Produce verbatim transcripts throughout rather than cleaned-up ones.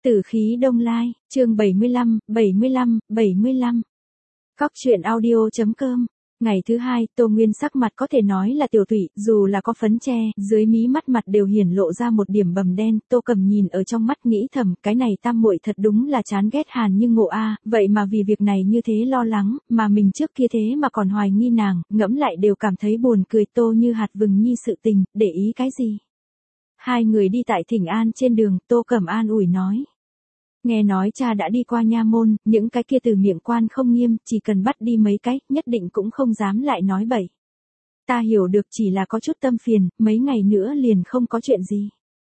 Tử khí đông lai, chương bảy mươi lăm, bảy mươi lăm, bảy mươi lăm. Cóc truyện audio chấm com. Ngày thứ hai, Tô Nguyên sắc mặt có thể nói là tiểu tụy, dù là có phấn che, dưới mí mắt mặt đều hiển lộ ra một điểm bầm đen. Tô Cầm nhìn ở trong mắt nghĩ thầm, cái này tam muội thật đúng là chán ghét Hàn Như Ngộ a, vậy mà vì việc này như thế lo lắng, mà mình trước kia thế mà còn hoài nghi nàng, ngẫm lại đều cảm thấy buồn cười. Tô Như hạt vừng nhi sự tình, để ý cái gì? Hai người đi tại Thỉnh An trên đường, Tô Cẩm an ủi nói. Nghe nói cha đã đi qua nha môn, những cái kia từ miệng quan không nghiêm, chỉ cần bắt đi mấy cái, nhất định cũng không dám lại nói bậy. Ta hiểu được, chỉ là có chút tâm phiền, mấy ngày nữa liền không có chuyện gì.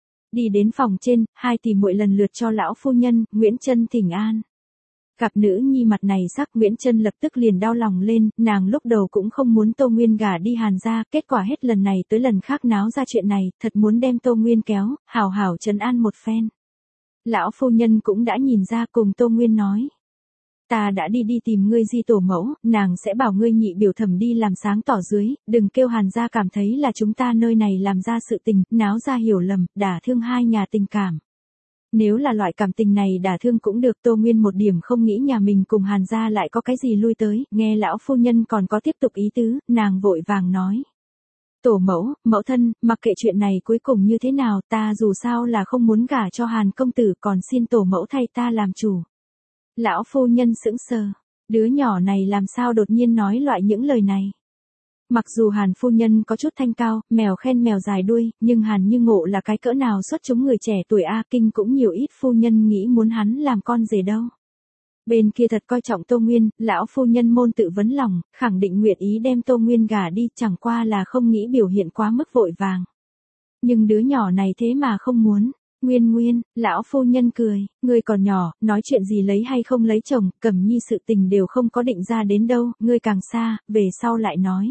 Đi đến phòng trên, hai tỷ muội lần lượt cho lão phu nhân, Nguyễn Trân thỉnh an. Gặp nữ nhi mặt này sắc, Nguyễn Trân lập tức liền đau lòng lên, nàng lúc đầu cũng không muốn Tô Nguyên gả đi Hàn gia, kết quả hết lần này tới lần khác náo ra chuyện này, thật muốn đem Tô Nguyên kéo, hảo hảo trấn an một phen. Lão phu nhân cũng đã nhìn ra, cùng Tô Nguyên nói. Ta đã đi đi tìm ngươi di tổ mẫu, nàng sẽ bảo ngươi nhị biểu thẩm đi làm sáng tỏ dưới, đừng kêu Hàn gia cảm thấy là chúng ta nơi này làm ra sự tình, náo ra hiểu lầm, đả thương hai nhà tình cảm. Nếu là loại cảm tình này đả thương cũng được. Tô Nguyên một điểm không nghĩ nhà mình cùng Hàn gia lại có cái gì lui tới, nghe lão phu nhân còn có tiếp tục ý tứ, nàng vội vàng nói. Tổ mẫu, mẫu thân, mặc kệ chuyện này cuối cùng như thế nào, ta dù sao là không muốn gả cho Hàn công tử, còn xin tổ mẫu thay ta làm chủ. Lão phu nhân sững sờ, đứa nhỏ này làm sao đột nhiên nói loại những lời này. Mặc dù Hàn phu nhân có chút thanh cao, mèo khen mèo dài đuôi, nhưng Hàn Như Ngộ là cái cỡ nào xuất chúng người trẻ tuổi a, kinh cũng nhiều ít phu nhân nghĩ muốn hắn làm con rể đâu. Bên kia thật coi trọng Tô Nguyên, lão phu nhân môn tự vấn lòng, khẳng định nguyện ý đem Tô Nguyên gả đi, chẳng qua là không nghĩ biểu hiện quá mức vội vàng. Nhưng đứa nhỏ này thế mà không muốn. Nguyên Nguyên, lão phu nhân cười, ngươi còn nhỏ, nói chuyện gì lấy hay không lấy chồng, Cẩm Nhi sự tình đều không có định ra đến đâu, ngươi càng xa, về sau lại nói.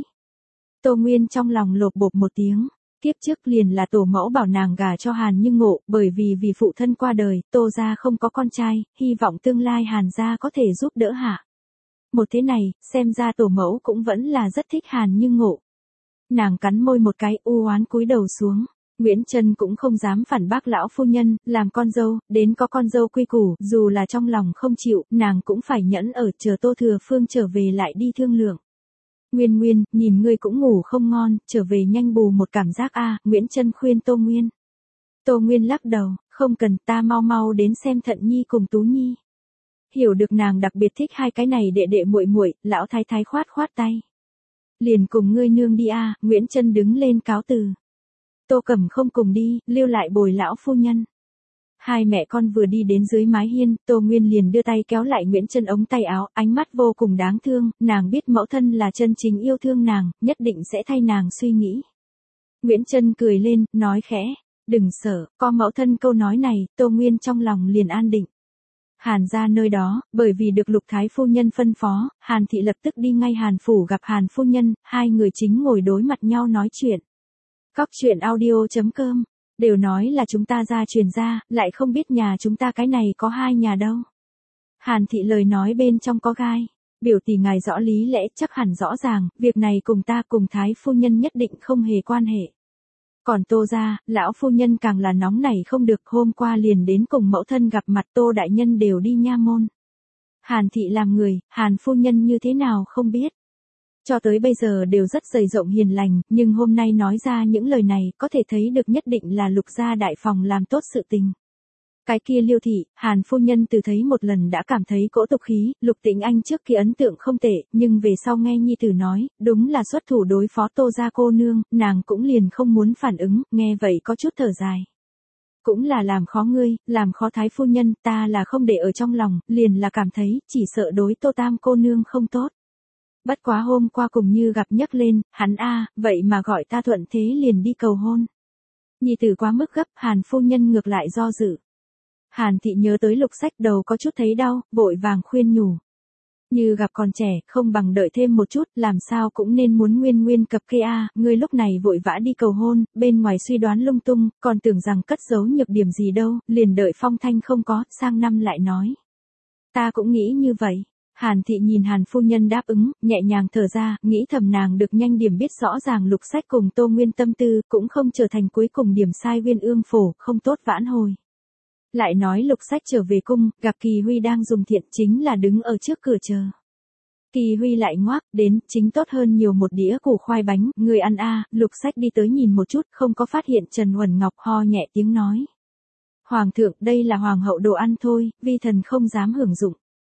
Tô Nguyên trong lòng lột bột một tiếng. Tiếp trước liền là tổ mẫu bảo nàng gả cho Hàn Như Ngộ, bởi vì vì phụ thân qua đời, Tô gia không có con trai, hy vọng tương lai Hàn gia có thể giúp đỡ hạ. Một thế này, xem ra tổ mẫu cũng vẫn là rất thích Hàn Như Ngộ. Nàng cắn môi một cái, u oán cúi đầu xuống. Nguyễn Trân cũng không dám phản bác lão phu nhân, làm con dâu, đến có con dâu quy củ, dù là trong lòng không chịu, nàng cũng phải nhẫn ở, chờ Tô Thừa Phương trở về lại đi thương lượng. Nguyên Nguyên, nhìn ngươi cũng ngủ không ngon, trở về nhanh bù một cảm giác a, Nguyễn Trân khuyên Tô Nguyên. Tô Nguyên lắc đầu, không cần, ta mau mau đến xem Thận Nhi cùng Tú Nhi. Hiểu được nàng đặc biệt thích hai cái này đệ đệ muội muội, lão thái thái khoát khoát tay. Liền cùng ngươi nương đi a, Nguyễn Trân đứng lên cáo từ. Tô Cẩm không cùng đi, lưu lại bồi lão phu nhân. Hai mẹ con vừa đi đến dưới mái hiên, Tô Nguyên liền đưa tay kéo lại Nguyễn Trân ống tay áo, ánh mắt vô cùng đáng thương, nàng biết mẫu thân là chân chính yêu thương nàng, nhất định sẽ thay nàng suy nghĩ. Nguyễn Trân cười lên, nói khẽ, đừng sợ, có mẫu thân câu nói này, Tô Nguyên trong lòng liền an định. Hàn gia nơi đó, bởi vì được Lục Thái phu nhân phân phó, Hàn thị lập tức đi ngay Hàn phủ gặp Hàn phu nhân, hai người chính ngồi đối mặt nhau nói chuyện. Cóc truyện audio chấm com. Đều nói là chúng ta gia truyền ra, lại không biết nhà chúng ta cái này có hai nhà đâu. Hàn thị lời nói bên trong có gai. Biểu tỷ ngài rõ lý lẽ, chắc hẳn rõ ràng, việc này cùng ta cùng Thái phu nhân nhất định không hề quan hệ. Còn Tô gia, lão phu nhân càng là nóng nảy không được, hôm qua liền đến cùng mẫu thân gặp mặt, Tô đại nhân đều đi nha môn. Hàn thị làm người, Hàn phu nhân như thế nào không biết. Cho tới bây giờ đều rất dày rộng hiền lành, nhưng hôm nay nói ra những lời này, có thể thấy được nhất định là Lục gia đại phòng làm tốt sự tình. Cái kia Liêu thị, Hàn phu nhân từ thấy một lần đã cảm thấy cỗ tục khí, Lục Tĩnh Anh trước kia ấn tượng không tệ, nhưng về sau nghe nhi tử nói, đúng là xuất thủ đối phó Tô gia cô nương, nàng cũng liền không muốn phản ứng, nghe vậy có chút thở dài. Cũng là làm khó ngươi, làm khó Thái phu nhân, ta là không để ở trong lòng, liền là cảm thấy, chỉ sợ đối Tô tam cô nương không tốt. Bất quá hôm qua cùng Như gặp nhắc lên, hắn a, vậy mà gọi ta thuận thế liền đi cầu hôn. Nhi tử quá mức gấp, Hàn phu nhân ngược lại do dự. Hàn thị nhớ tới Lục Sách đầu có chút thấy đau, vội vàng khuyên nhủ. Như gặp còn trẻ, không bằng đợi thêm một chút, làm sao cũng nên muốn Nguyên Nguyên cập kê a, ngươi lúc này vội vã đi cầu hôn, bên ngoài suy đoán lung tung, còn tưởng rằng cất giấu nhược điểm gì đâu, liền đợi phong thanh không có, sang năm lại nói. Ta cũng nghĩ như vậy. Hàn thị nhìn Hàn phu nhân đáp ứng, nhẹ nhàng thở ra, nghĩ thầm nàng được nhanh điểm biết rõ ràng Lục Sách cùng Tô Nguyên tâm tư, cũng không trở thành cuối cùng điểm sai Uyên Ương phổ, không tốt vãn hồi. Lại nói Lục Sách trở về cung, gặp Kỳ Huy đang dùng thiện, chính là đứng ở trước cửa chờ. Kỳ Huy lại ngoác, đến, chính tốt hơn nhiều một đĩa củ khoai bánh, người ăn a. Lục Sách đi tới nhìn một chút, không có phát hiện Trần Huẩn Ngọc, ho nhẹ tiếng nói. Hoàng thượng, đây là hoàng hậu đồ ăn thôi, vi thần không dám hưởng dụng.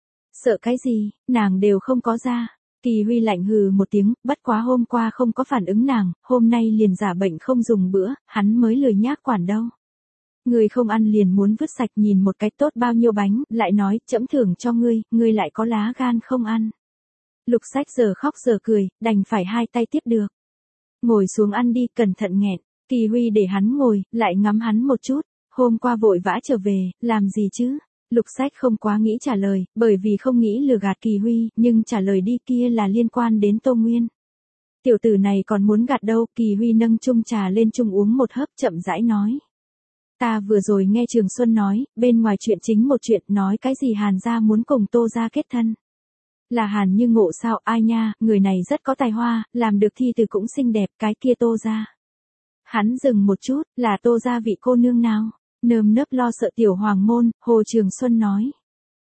Sợ cái gì, nàng đều không có ra. Kỳ Huy lạnh hừ một tiếng, bất quá hôm qua không có phản ứng nàng, hôm nay liền giả bệnh không dùng bữa, hắn mới lười nhác quản đâu. Người không ăn liền muốn vứt sạch, nhìn một cái tốt bao nhiêu bánh, lại nói, trẫm thưởng cho ngươi, ngươi lại có lá gan không ăn. Lục Sách giờ khóc giờ cười, đành phải hai tay tiếp được. Ngồi xuống ăn đi, cẩn thận nghẹn. Kỳ Huy để hắn ngồi, lại ngắm hắn một chút. Hôm qua vội vã trở về, làm gì chứ? Lục Sách không quá nghĩ trả lời, bởi vì không nghĩ lừa gạt Kỳ Huy, nhưng trả lời đi kia là liên quan đến Tô Nguyên. Tiểu tử này còn muốn gạt đâu, Kỳ Huy nâng chung trà lên chung uống một hớp, chậm rãi nói. Ta vừa rồi nghe Trường Xuân nói, bên ngoài chuyện chính một chuyện, nói cái gì Hàn gia muốn cùng Tô gia kết thân. Là Hàn Như Ngộ sao, ai nha, người này rất có tài hoa, làm được thi từ cũng xinh đẹp, cái kia Tô gia. Hắn dừng một chút, là Tô gia vị cô nương nào? Nơm nớp lo sợ tiểu hoàng môn, Hồ Trường Xuân nói.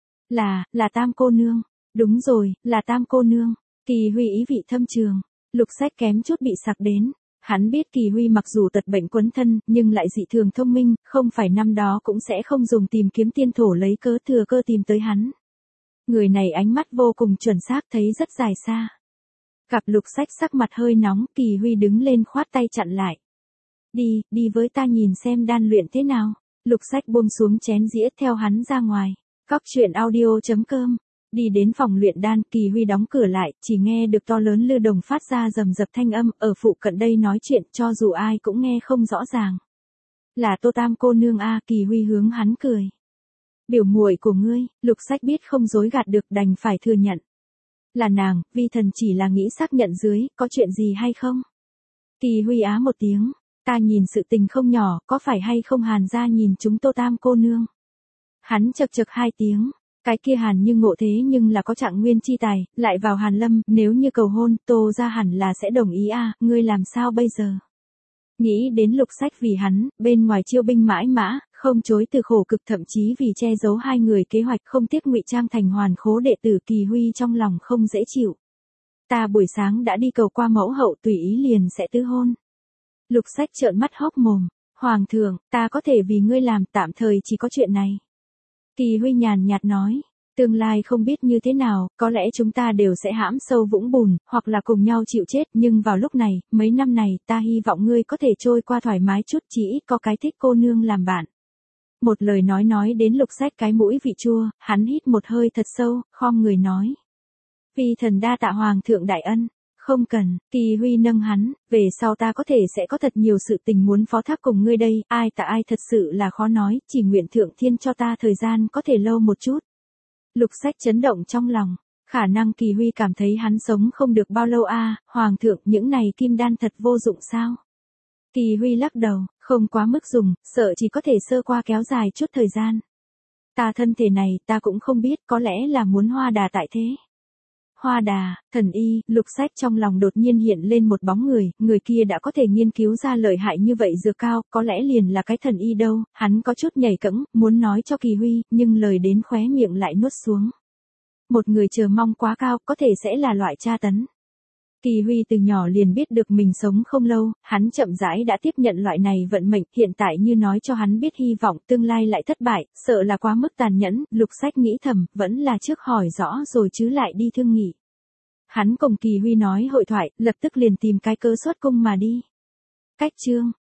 Là, là Tam cô nương. Đúng rồi, là Tam cô nương. Kỳ Huy ý vị thâm trường. Lục Sách kém chút bị sặc đến. Hắn biết Kỳ Huy mặc dù tật bệnh quấn thân, nhưng lại dị thường thông minh, không phải năm đó cũng sẽ không dùng tìm kiếm tiên thổ lấy cớ thừa cơ tìm tới hắn. Người này ánh mắt vô cùng chuẩn xác, thấy rất dài xa. Gặp Lục Sách sắc mặt hơi nóng, Kỳ Huy đứng lên khoát tay chặn lại. Đi, đi với ta nhìn xem đan luyện thế nào. Lục Sách buông xuống chén dĩa theo hắn ra ngoài. Cóc truyện audio chấm com. Đi đến phòng luyện đan, Kỳ Huy đóng cửa lại, chỉ nghe được to lớn lư đồng phát ra rầm rập thanh âm, ở phụ cận đây nói chuyện cho dù ai cũng nghe không rõ ràng. Là Tô Tam cô nương a. Kỳ Huy hướng hắn cười. Biểu muội của ngươi. Lục Sách biết không dối gạt được, đành phải thừa nhận. Là nàng, vi thần chỉ là nghĩ xác nhận dưới, có chuyện gì hay không? Kỳ Huy á một tiếng. Ta nhìn sự tình không nhỏ, có phải hay không Hàn gia nhìn chúng Tô Tam cô nương? Hắn chậc chậc hai tiếng, cái kia Hàn Như Ngộ thế nhưng là có trạng nguyên chi tài, lại vào Hàn Lâm, nếu như cầu hôn, Tô gia hẳn là sẽ đồng ý a, ngươi làm sao bây giờ? Nghĩ đến Lục Sách vì hắn, bên ngoài chiêu binh mãi mã, không chối từ khổ cực, thậm chí vì che giấu hai người kế hoạch không tiếc ngụy trang thành hoàn khố đệ tử, Kỳ Huy trong lòng không dễ chịu. Ta buổi sáng đã đi cầu qua mẫu hậu, tùy ý liền sẽ tứ hôn. Lục Sách trợn mắt hốc mồm. Hoàng thượng, ta có thể vì ngươi làm, tạm thời chỉ có chuyện này. Kỳ Huy nhàn nhạt nói. Tương lai không biết như thế nào, có lẽ chúng ta đều sẽ hãm sâu vũng bùn, hoặc là cùng nhau chịu chết, nhưng vào lúc này, mấy năm này, ta hy vọng ngươi có thể trôi qua thoải mái chút, chỉ ít có cái thích cô nương làm bạn. Một lời nói nói đến Lục Sách cái mũi vị chua, hắn hít một hơi thật sâu, khom người nói. Vi thần đa tạ Hoàng thượng đại ân. Không cần. Kỳ Huy nâng hắn, về sau ta có thể sẽ có thật nhiều sự tình muốn phó thác cùng ngươi đây, ai tạ ai thật sự là khó nói, chỉ nguyện thượng thiên cho ta thời gian có thể lâu một chút. Lục Sách chấn động trong lòng, khả năng Kỳ Huy cảm thấy hắn sống không được bao lâu a. Hoàng thượng, những này kim đan thật vô dụng sao? Kỳ Huy lắc đầu, không quá mức dùng, sợ chỉ có thể sơ qua kéo dài chút thời gian. Ta thân thể này, ta cũng không biết, có lẽ là muốn hoa đà tại thế. Hoa đà, thần y. Lục Sách trong lòng đột nhiên hiện lên một bóng người, người kia đã có thể nghiên cứu ra lợi hại như vậy dược cao, có lẽ liền là cái thần y đâu, hắn có chút nhảy cẫng, muốn nói cho Kỳ Huy, nhưng lời đến khóe miệng lại nuốt xuống. Một người chờ mong quá cao, có thể sẽ là loại tra tấn. Kỳ Huy từ nhỏ liền biết được mình sống không lâu, hắn chậm rãi đã tiếp nhận loại này vận mệnh, hiện tại như nói cho hắn biết hy vọng tương lai lại thất bại, sợ là quá mức tàn nhẫn, Lục Sách nghĩ thầm, vẫn là trước hỏi rõ rồi chứ lại đi thương nghị. Hắn cùng Kỳ Huy nói hội thoại, lập tức liền tìm cái cớ xuất cung mà đi. Cách chương